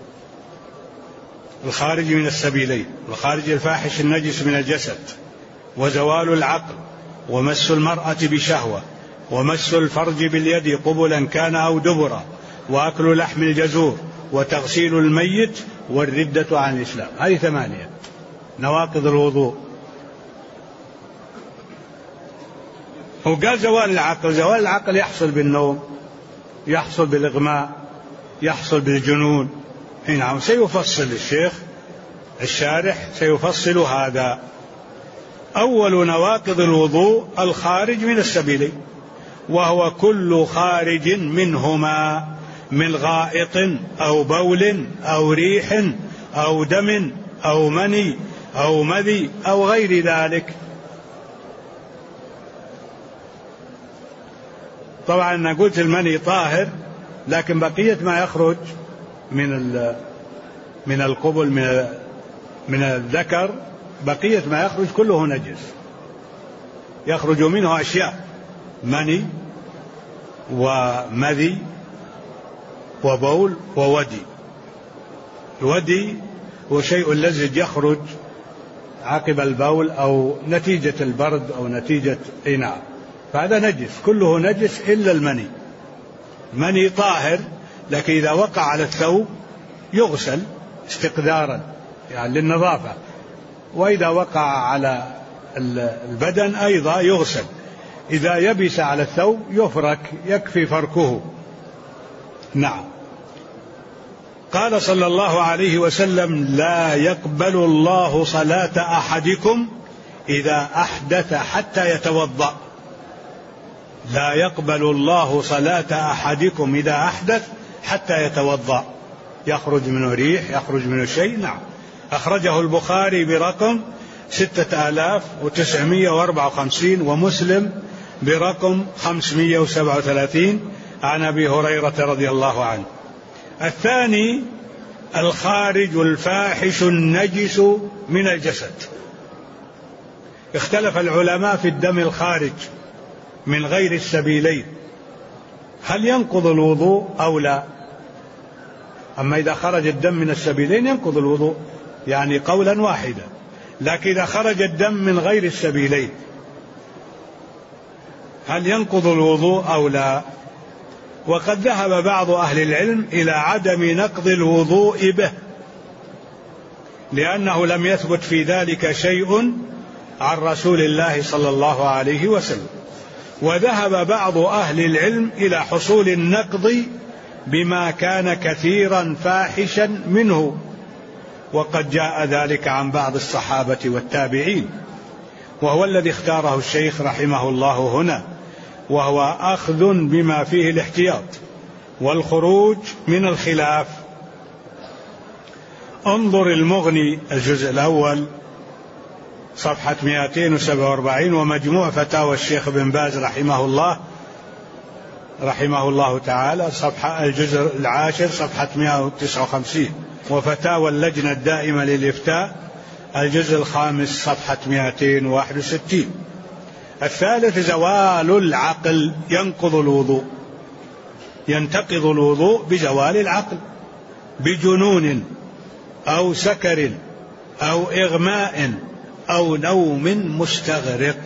الخارج من السبيلين، الخارج الفاحش النجس من الجسد، وزوال العقل، ومس المرأة بشهوة، ومس الفرج باليد قبلا كان أو دبرا، وأكل لحم الجزور، وتغسيل الميت والردة عن الإسلام. هذه 8 نواقض الوضوء. وقال زوال العقل، زوال العقل يحصل بالنوم، يحصل بالإغماء، يحصل بالجنون. نعم، سيفصل الشيخ الشارح سيفصل هذا. أول نواقض الوضوء الخارج من السبيلين، وهو كل خارج منهما من غائط أو بول أو ريح أو دم أو مني أو مذي أو غير ذلك. طبعا أنا قلت المني طاهر، لكن بقية ما يخرج من القبل من الذكر، بقية ما يخرج كله نجس، يخرج منه أشياء: مني ومذي وبول وودي. الودي هو شيء لزج يخرج عقب البول أو نتيجة البرد أو نتيجة إناء، فهذا نجس، كله نجس إلا المني. المني طاهر، لكن إذا وقع على الثوب يغسل استقدارا يعني للنظافة، وإذا وقع على البدن أيضا يغسل. إذا يبس على الثوب يفرك، يكفي فركه. نعم. قال صلى الله عليه وسلم: لا يقبل الله صلاة أحدكم إذا أحدث حتى يتوضأ. لا يقبل الله صلاة أحدكم إذا أحدث حتى يتوضأ، يخرج منه ريح، يخرج منه شيء. نعم. أخرجه البخاري برقم 6954، ومسلم برقم 537 عن أبي هريرة رضي الله عنه. الثاني الخارج الفاحش النجس من الجسد. اختلف العلماء في الدم الخارج من غير السبيلين هل ينقض الوضوء أو لا. أما إذا خرج الدم من السبيلين ينقض الوضوء، يعني قولا واحدا. لكن إذا خرج الدم من غير السبيلين هل ينقض الوضوء أو لا؟ وقد ذهب بعض أهل العلم إلى عدم نقض الوضوء به، لأنه لم يثبت في ذلك شيء عن رسول الله صلى الله عليه وسلم. وذهب بعض أهل العلم إلى حصول النقض بما كان كثيرا فاحشا منه، وقد جاء ذلك عن بعض الصحابة والتابعين، وهو الذي اختاره الشيخ رحمه الله هنا، وهو أخذ بما فيه الاحتياط والخروج من الخلاف. انظر المغني الجزء الأول صفحة 247، ومجموع فتاوى الشيخ بن باز رحمه الله تعالى صفحة الجزء العاشر صفحة 159، وفتاوى اللجنة الدائمة للإفتاء الجزء الخامس صفحة 261. الثالث زوال العقل ينقض الوضوء، ينتقض الوضوء بزوال العقل، بجنون أو سكر أو إغماء أو نوم مستغرق،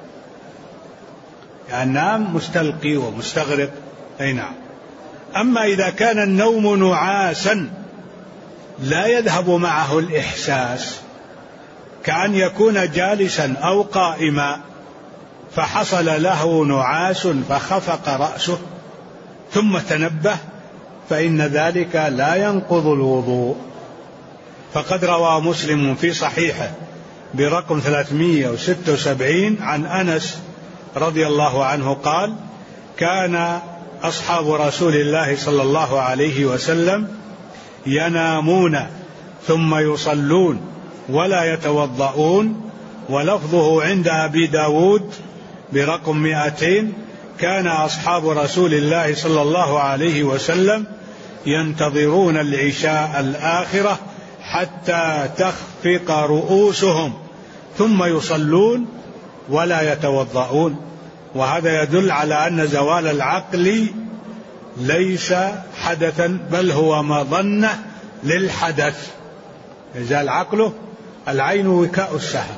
يعني نام مستلقي ومستغرق. أي نعم. أما إذا كان النوم نعاسا لا يذهب معه الإحساس، كأن يكون جالسا أو قائما فحصل له نعاس فخفق رأسه ثم تنبه، فإن ذلك لا ينقض الوضوء. فقد روى مسلم في صحيحه برقم 376 عن أنس رضي الله عنه قال: كان أصحاب رسول الله صلى الله عليه وسلم ينامون ثم يصلون ولا يتوضؤون. ولفظه عند أبي داود برقم 200: كان أصحاب رسول الله صلى الله عليه وسلم ينتظرون العشاء الآخرة حتى تخفق رؤوسهم ثم يصلون ولا يتوضؤون. وهذا يدل على أن زوال العقل ليس حدثا بل هو مظنة للحدث. يزال عقله، العين وكاء السهى.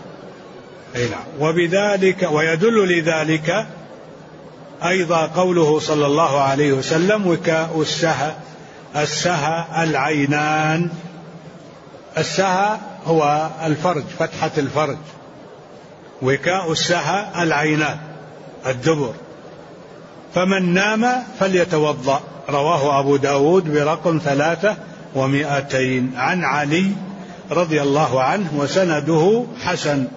وبذلك ويدل لذلك أيضا قوله صلى الله عليه وسلم: وكاء السهى العينان. السهى هو الفرج، فتحة الفرج. وكاء السهى العينان، الدبر. فمن نام فليتوضأ. رواه أبو داود برقم 300 عن علي رضي الله عنه، وسنده حسن.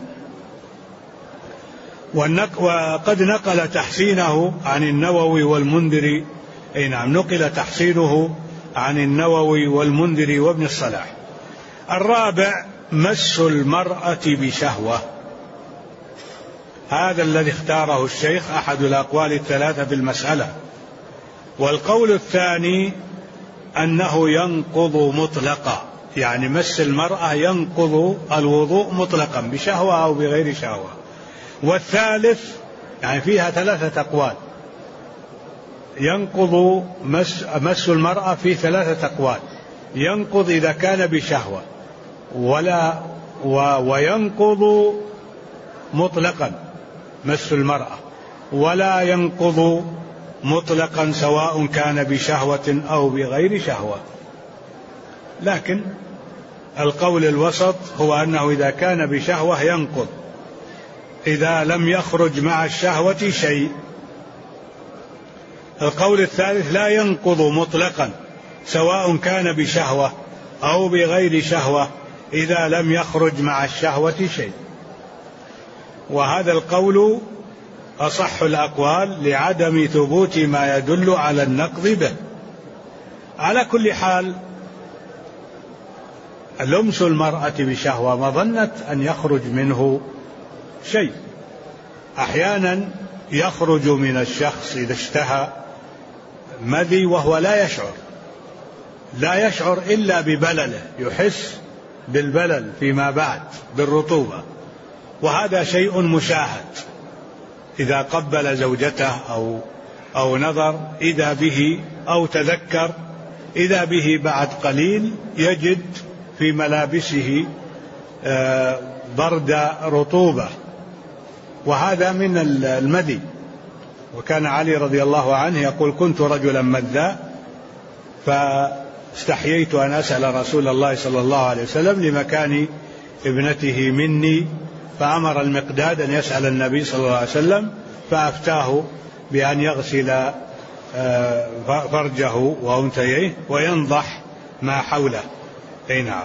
وقد نقل تحسينه عن النووي والمنذري. نقل تحسينه عن النووي والمنذري وابن الصلاح. الرابع: مس المرأة بشهوة. هذا الذي اختاره الشيخ، أحد الأقوال الثلاثة في المسألة. والقول الثاني أنه ينقض مطلقا، يعني مس المرأة ينقض الوضوء مطلقا بشهوة أو بغير شهوة. والثالث يعني فيها 3 أقوال. ينقض مس المرأة في 3 أقوال: ينقض إذا كان بشهوة، وينقض مطلقا مس المرأة، ولا ينقض مطلقا سواء كان بشهوة أو بغير شهوة. لكن القول الوسط هو أنه إذا كان بشهوة ينقض، إذا لم يخرج مع الشهوة شيء. القول الثالث: لا ينقض مطلقا سواء كان بشهوة أو بغير شهوة إذا لم يخرج مع الشهوة شيء. وهذا القول أصح الأقوال لعدم ثبوت ما يدل على النقض به. على كل حال، لمس المرأة بشهوة مظنة أن يخرج منه شيء. أحيانا يخرج من الشخص إذا اشتهى مذي وهو لا يشعر إلا ببلله، يحس بالبلل فيما بعد بالرطوبة، وهذا شيء مشاهد. إذا قبل زوجته أو نظر إذا به، أو تذكر إذا به بعد قليل يجد في ملابسه برد رطوبة، وهذا من المذي. وكان علي رضي الله عنه يقول: كنت رجلا مذا فاستحييت أن أسأل رسول الله صلى الله عليه وسلم لمكان ابنته مني، فأمر المقداد أن يسأل النبي صلى الله عليه وسلم، فأفتاه بأن يغسل فرجه وأنثيه وينضح ما حوله. نعم.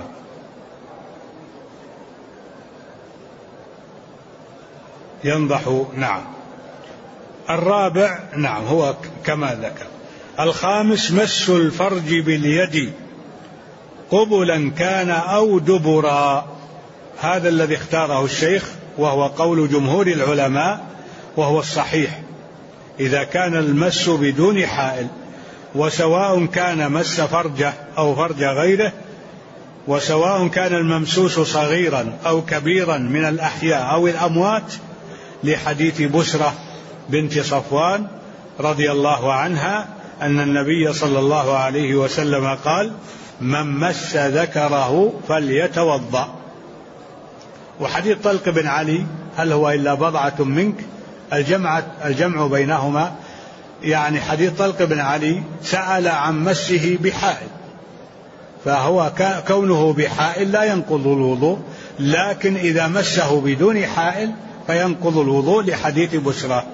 ينضح. نعم. الرابع هو كما ذكر. الخامس: مس الفرج باليد قبلا كان أو دبرا. هذا الذي اختاره الشيخ، وهو قول جمهور العلماء، وهو الصحيح. إذا كان المس بدون حائل، وسواء كان مس فرجه أو فرج غيره، وسواء كان الممسوس صغيرا أو كبيرا من الأحياء أو الأموات، لحديث بسرة بنت صفوان رضي الله عنها أن النبي صلى الله عليه وسلم قال: من مس ذكره فليتوضأ. وحديث طلق بن علي: هل هو إلا بضعة منك؟ الجمع بينهما، يعني حديث طلق بن علي سأل عن مسه بحائل، فهو كونه بحائل لا ينقض الوضوء، لكن إذا مسه بدون حائل فينقض الوضوء، لحديث بسرة.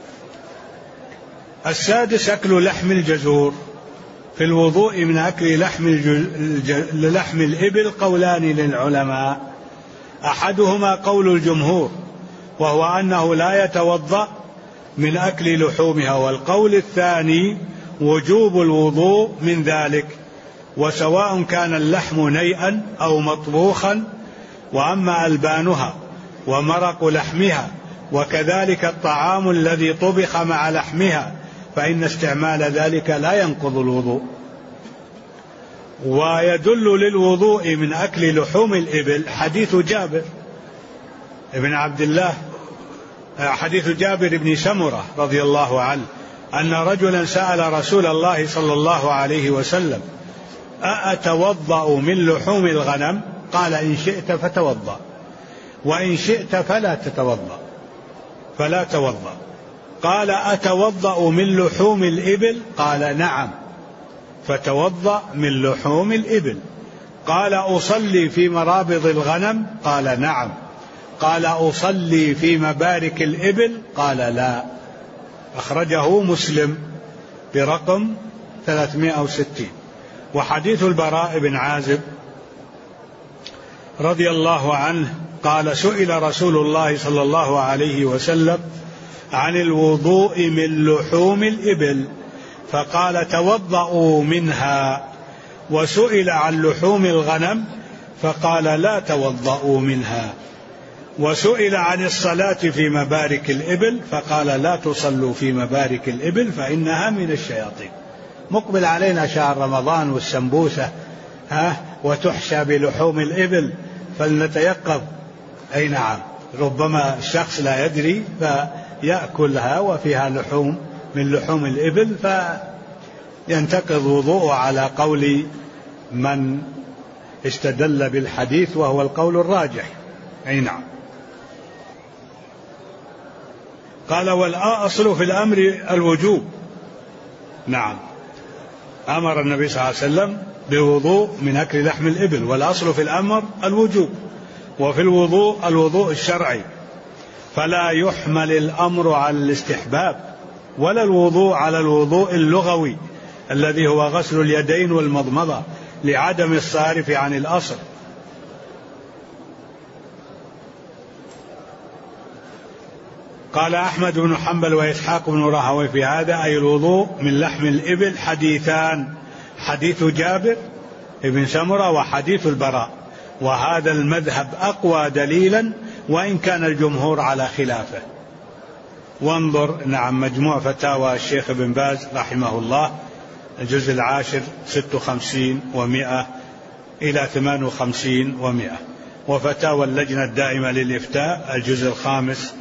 السادس: أكل لحم الجزور. في الوضوء من أكل لحم الإبل قولان للعلماء: أحدهما قول الجمهور، وهو أنه لا يتوضأ من أكل لحومها، والقول الثاني وجوب الوضوء من ذلك، وسواء كان اللحم نيئا أو مطبوخا، وأما ألبانها ومرق لحمها وكذلك الطعام الذي طبخ مع لحمها فإن استعمال ذلك لا ينقض الوضوء. ويدل للوضوء من أكل لحوم الإبل حديث جابر بن عبد الله، حديث جابر بن سمرة رضي الله عنه أن رجلا سأل رسول الله صلى الله عليه وسلم: أأتوضأ من لحوم الغنم؟ قال: إن شئت فتوضأ، وإن شئت فلا توضأ. قال: أتوضأ من لحوم الإبل؟ قال: نعم. فتوضأ من لحوم الإبل. قال: أصلي في مرابض الغنم؟ قال: نعم. قال: أصلي في مبارك الإبل؟ قال: لا. أخرجه مسلم برقم 360. وحديث البراء بن عازب رضي الله عنه قال: سئل رسول الله صلى الله عليه وسلم عن الوضوء من لحوم الإبل فقال: توضأوا منها. وسئل عن لحوم الغنم فقال: لا توضأوا منها. وسئل عن الصلاة في مبارك الإبل فقال: لا تصلوا في مبارك الإبل فإنها من الشياطين. مقبل علينا شهر رمضان والسنبوسة وتحشى بلحوم الإبل، فلنتيقظ. أي نعم، ربما الشخص لا يدري فيأكلها وفيها لحوم من لحوم الإبل فينتقض وضوءه على قول من استدل بالحديث وهو القول الراجح. أي نعم. قال: والأصل في الأمر الوجوب. نعم، أمر النبي صلى الله عليه وسلم بوضوء من أكل لحم الإبل، والأصل في الأمر الوجوب، وفي الوضوء الشرعي، فلا يحمل الأمر على الاستحباب ولا الوضوء على الوضوء اللغوي الذي هو غسل اليدين والمضمضة لعدم الصارف عن الأصل. قال أحمد بن حنبل وإسحاق بن راهويه في هذا، أي الوضوء من لحم الإبل، حديثان: حديث جابر بن سمرة وحديث البراء، وهذا المذهب أقوى دليلا وإن كان الجمهور على خلافه. وانظر نعم مجموع فتاوى الشيخ ابن باز رحمه الله الجزء 10 56 و100 إلى 58 و100، وفتاوى اللجنة الدائمة للإفتاء الجزء 5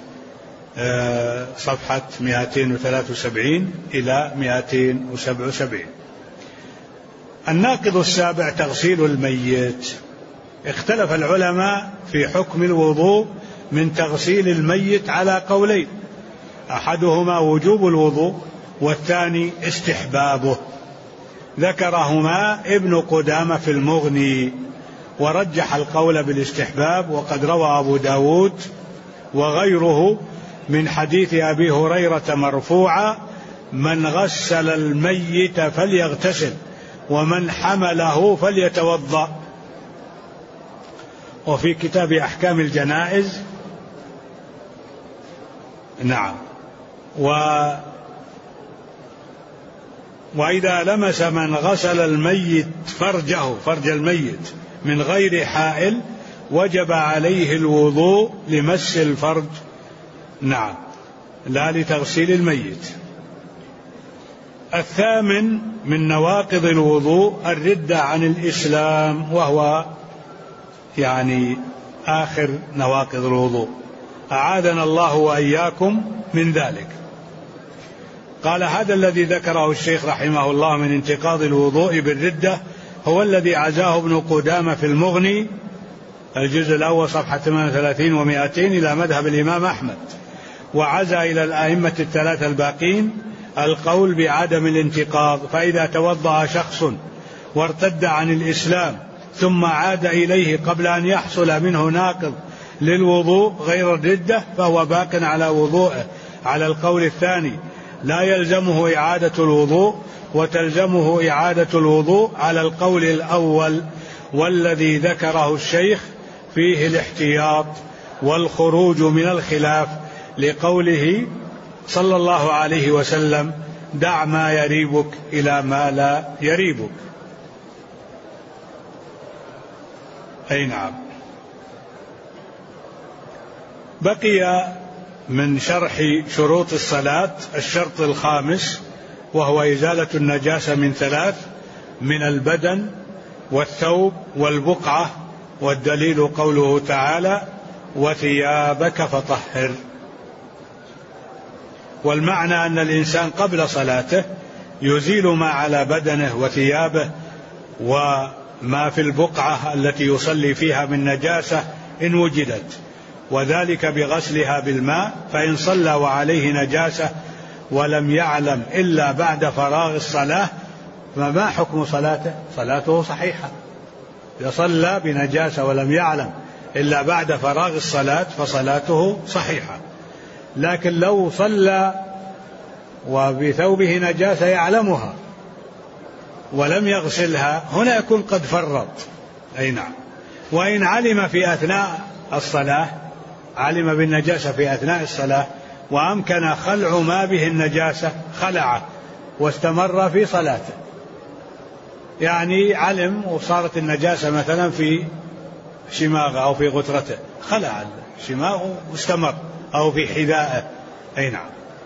صفحة 273 إلى 277. الناقض السابع: تغسيل الميت. اختلف العلماء في حكم الوضوء من تغسيل الميت على قولين: أحدهما وجوب الوضوء، والثاني استحبابه. ذكرهما ابن قدامة في المغني، ورجح القول بالاستحباب. وقد روى أبو داود وغيره من حديث أبي هريرة مرفوعا: من غسل الميت فليغتسل، ومن حمله فليتوضأ. وفي كتاب أحكام الجنائز نعم. وإذا لمس من غسل الميت فرج الميت من غير حائل وجب عليه الوضوء لمس الفرج، نعم، لا لتغسيل الميت. الثامن من نواقض الوضوء الردة عن الإسلام، وهو يعني آخر نواقض الوضوء، أعاذنا الله وإياكم من ذلك. قال: هذا الذي ذكره الشيخ رحمه الله من انتقاض الوضوء بالردة هو الذي عزاه ابن قدامة في المغني الجزء الأول صفحة 38 و200 إلى مذهب الإمام أحمد، وعزى إلى الأئمة الثلاثة الباقين القول بعدم الانتقاض. فإذا توضأ شخص وارتد عن الإسلام ثم عاد إليه قبل أن يحصل منه ناقض للوضوء غير الردة فهو باق على وضوءه، على القول الثاني لا يلزمه إعادة الوضوء، وتلزمه إعادة الوضوء على القول الأول، والذي ذكره الشيخ فيه الاحتياط والخروج من الخلاف، لقوله صلى الله عليه وسلم: دع ما يريبك إلى ما لا يريبك. أي نعم. بقي من شرح شروط الصلاة الشرط الخامس، وهو إزالة النجاسة من ثلاث: من البدن والثوب والبقعة، والدليل قوله تعالى: وثيابك فطهر. والمعنى أن الإنسان قبل صلاته يزيل ما على بدنه وثيابه وما في البقعة التي يصلي فيها من نجاسة إن وجدت، وذلك بغسلها بالماء. فإن صلى وعليه نجاسة ولم يعلم إلا بعد فراغ الصلاة فما حكم صلاته؟ صلاته صحيحة. إذا صلى بنجاسة ولم يعلم إلا بعد فراغ الصلاة فصلاته صحيحة. لكن لو صلى وبثوبه نجاسة يعلمها ولم يغسلها هنا يكون قد فرط. أي نعم. وإن علم في أثناء الصلاة، علم بالنجاسة في أثناء الصلاة وأمكن خلع ما به النجاسة خلعه واستمر في صلاته. يعني علم وصارت النجاسة مثلا في شماغه أو في غترته، خلع الشماغ واستمر، أو في حذائه. أي نعم.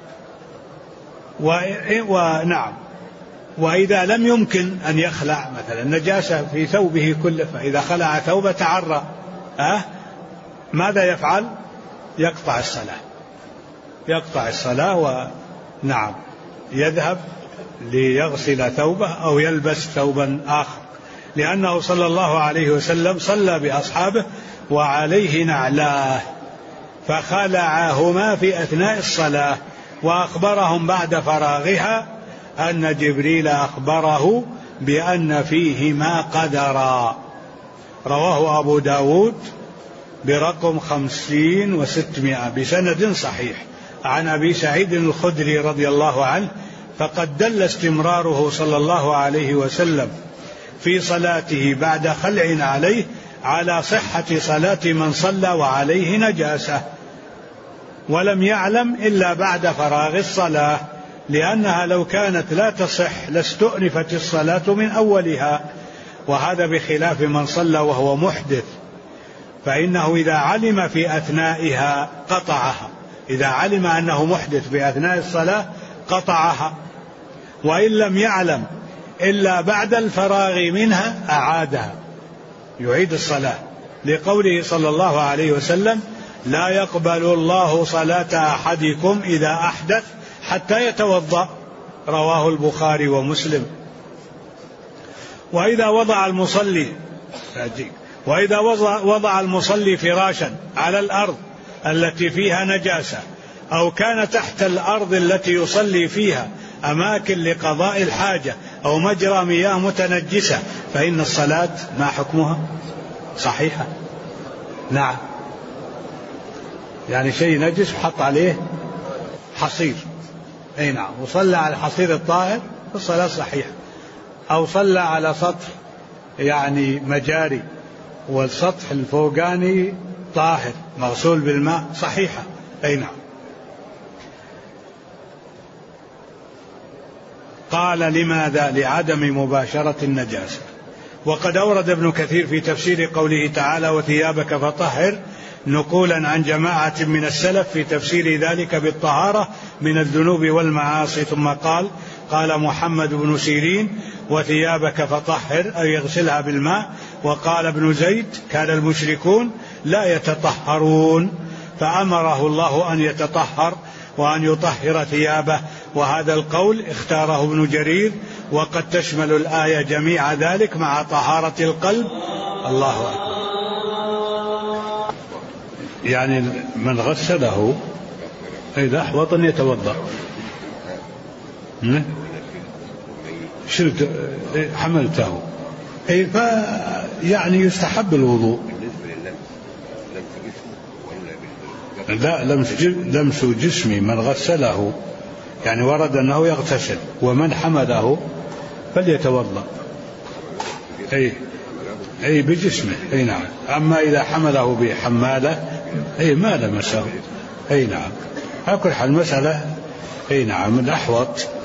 ونعم. وإذا لم يمكن أن يخلع مثلا نجاسة في ثوبه كله، فإذا خلع ثوبه تعرى، ماذا يفعل؟ يقطع الصلاة، يقطع الصلاة ونعم يذهب ليغسل ثوبه أو يلبس ثوبا آخر، لأنه صلى الله عليه وسلم صلى بأصحابه وعليه نعلاه فخلعهما في أثناء الصلاة، وأخبرهم بعد فراغها أن جبريل أخبره بأن فيهما قدرا. رواه أبو داود برقم 50 و600 بسند صحيح عن أبي سعيد الخدري رضي الله عنه، فقد دل استمراره صلى الله عليه وسلم في صلاته بعد خلع عليه على صحة صلاة من صلى وعليه نجاسة ولم يعلم إلا بعد فراغ الصلاة، لأنها لو كانت لا تصح لاستؤنفت الصلاة من أولها، وهذا بخلاف من صلى وهو محدث، فإنه إذا علم في أثنائها قطعها. إذا علم أنه محدث في أثناء الصلاة قطعها، وإن لم يعلم إلا بعد الفراغ منها أعادها، يعيد الصلاة، لقوله صلى الله عليه وسلم: لا يقبل الله صلاة أحدكم إذا أحدث حتى يتوضأ. رواه البخاري ومسلم. وإذا وضع المصلي فراشا على الأرض التي فيها نجاسة، أو كان تحت الأرض التي يصلي فيها أماكن لقضاء الحاجة أو مجرى مياه متنجسة، فإن الصلاة ما حكمها؟ صحيحة. نعم. يعني شيء نجس وحط عليه حصير، أي نعم، وصلى على الحصير الطاهر فالصلاة صحيحة. أو صلى على سطح يعني مجاري والسطح الفوقاني طاهر مغسول بالماء، صحيحة. أي نعم. قال: لماذا؟ لعدم مباشرة النجاسة. وقد أورد ابن كثير في تفسير قوله تعالى: وثيابك فطهر، نقولا عن جماعة من السلف في تفسير ذلك بالطهارة من الذنوب والمعاصي، ثم قال محمد بن سيرين: وثيابك فطهر، أي يغسلها بالماء. وقال ابن زيد: كان المشركون لا يتطهرون فأمره الله أن يتطهر وأن يطهر ثيابه، وهذا القول اختاره ابن جرير، وقد تشمل الآية جميع ذلك مع طهارة القلب. الله أكبر. يعني من غسله إذا أحوط أن يتوضأ، شلت حملته، أي يعني يستحب الوضوء. لا، لمس جسمي من غسله، يعني ورد أنه يغتسل، ومن حمله فليتوضأ، أي بجسمه. أي نعم. أما إذا حمله بحمالة أي ما لمسه. أي نعم. على كل حال المسألة أي نعم الأحوط